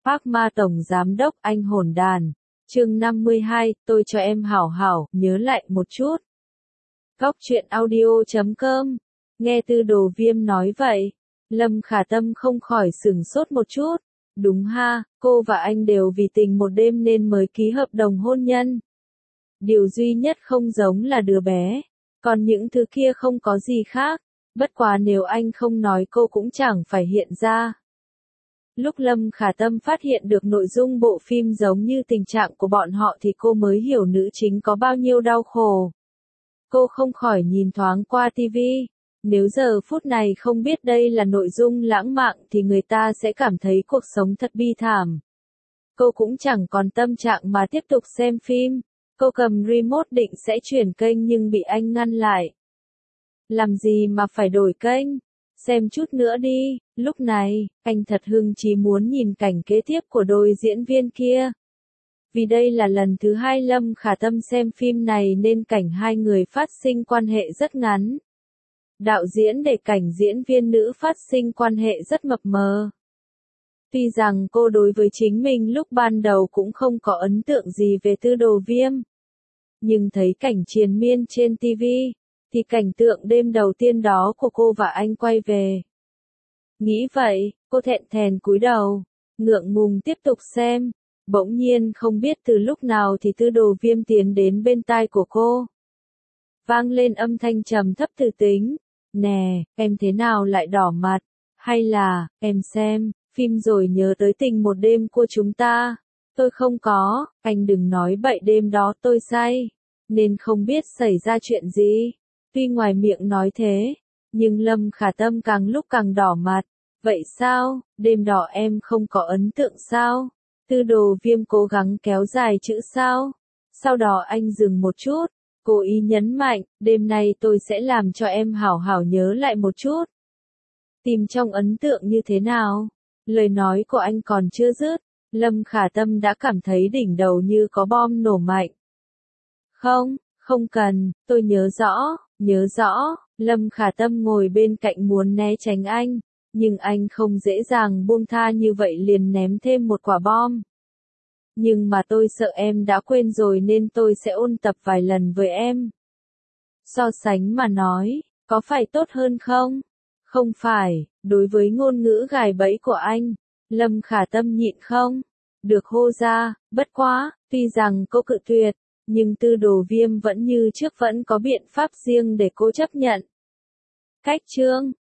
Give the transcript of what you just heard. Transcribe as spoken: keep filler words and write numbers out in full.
Park Ma Tổng Giám đốc anh hồn đàn. Chương năm mươi hai, tôi cho em hảo hảo, nhớ lại một chút. Góc truyện audio chấm com. Nghe Tư Đồ Viêm nói vậy, Lâm Khả Tâm không khỏi sửng sốt một chút. Đúng ha, cô và anh đều vì tình một đêm nên mới ký hợp đồng hôn nhân. Điều duy nhất không giống là đứa bé, còn những thứ kia không có gì khác. Bất quá nếu anh không nói cô cũng chẳng phải hiện ra. Lúc Lâm Khả Tâm phát hiện được nội dung bộ phim giống như tình trạng của bọn họ thì cô mới hiểu nữ chính có bao nhiêu đau khổ. Cô không khỏi nhìn thoáng qua tivi. Nếu giờ phút này không biết đây là nội dung lãng mạn thì người ta sẽ cảm thấy cuộc sống thật bi thảm. Cô cũng chẳng còn tâm trạng mà tiếp tục xem phim. Cô cầm remote định sẽ chuyển kênh nhưng bị anh ngăn lại. Làm gì mà phải đổi kênh? Xem chút nữa đi. Lúc này, anh thật hưng chí muốn nhìn cảnh kế tiếp của đôi diễn viên kia. Vì đây là lần thứ hai Lâm Khả Tâm xem phim này nên cảnh hai người phát sinh quan hệ rất ngắn. Đạo diễn để cảnh diễn viên nữ phát sinh quan hệ rất mập mờ. Tuy rằng cô đối với chính mình lúc ban đầu cũng không có ấn tượng gì về Tư Đồ Viêm. Nhưng thấy cảnh triền miên trên tivi, thì cảnh tượng đêm đầu tiên đó của cô và anh quay về. Nghĩ vậy, cô thẹn thèn cúi đầu, ngượng ngùng tiếp tục xem. Bỗng nhiên không biết từ lúc nào thì Tư Đồ Viêm tiến đến bên tai của cô. Vang lên âm thanh trầm thấp từ tính. Nè, em thế nào lại đỏ mặt? Hay là, em xem phim rồi nhớ tới tình một đêm của chúng ta? Tôi không có, anh đừng nói bậy, đêm đó tôi say, nên không biết xảy ra chuyện gì. Tuy ngoài miệng nói thế, nhưng Lâm Khả Tâm càng lúc càng đỏ mặt. Vậy sao, đêm đó em không có ấn tượng sao? Tư Đồ Viêm cố gắng kéo dài chữ sao. Sau đó anh dừng một chút, cố ý nhấn mạnh, đêm nay tôi sẽ làm cho em hảo hảo nhớ lại một chút. Tìm trong ấn tượng như thế nào? Lời nói của anh còn chưa dứt, Lâm Khả Tâm đã cảm thấy đỉnh đầu như có bom nổ mạnh. Không, không cần, tôi nhớ rõ, nhớ rõ. Lâm Khả Tâm ngồi bên cạnh muốn né tránh anh, nhưng anh không dễ dàng buông tha như vậy liền ném thêm một quả bom. Nhưng mà tôi sợ em đã quên rồi nên tôi sẽ ôn tập vài lần với em. So sánh mà nói, có phải tốt hơn không? Không phải, đối với ngôn ngữ gài bẫy của anh, Lâm Khả Tâm nhịn không được hô ra. Bất quá, tuy rằng cô cự tuyệt, nhưng Tư Đồ Viêm vẫn như trước vẫn có biện pháp riêng để cô chấp nhận. Cách chương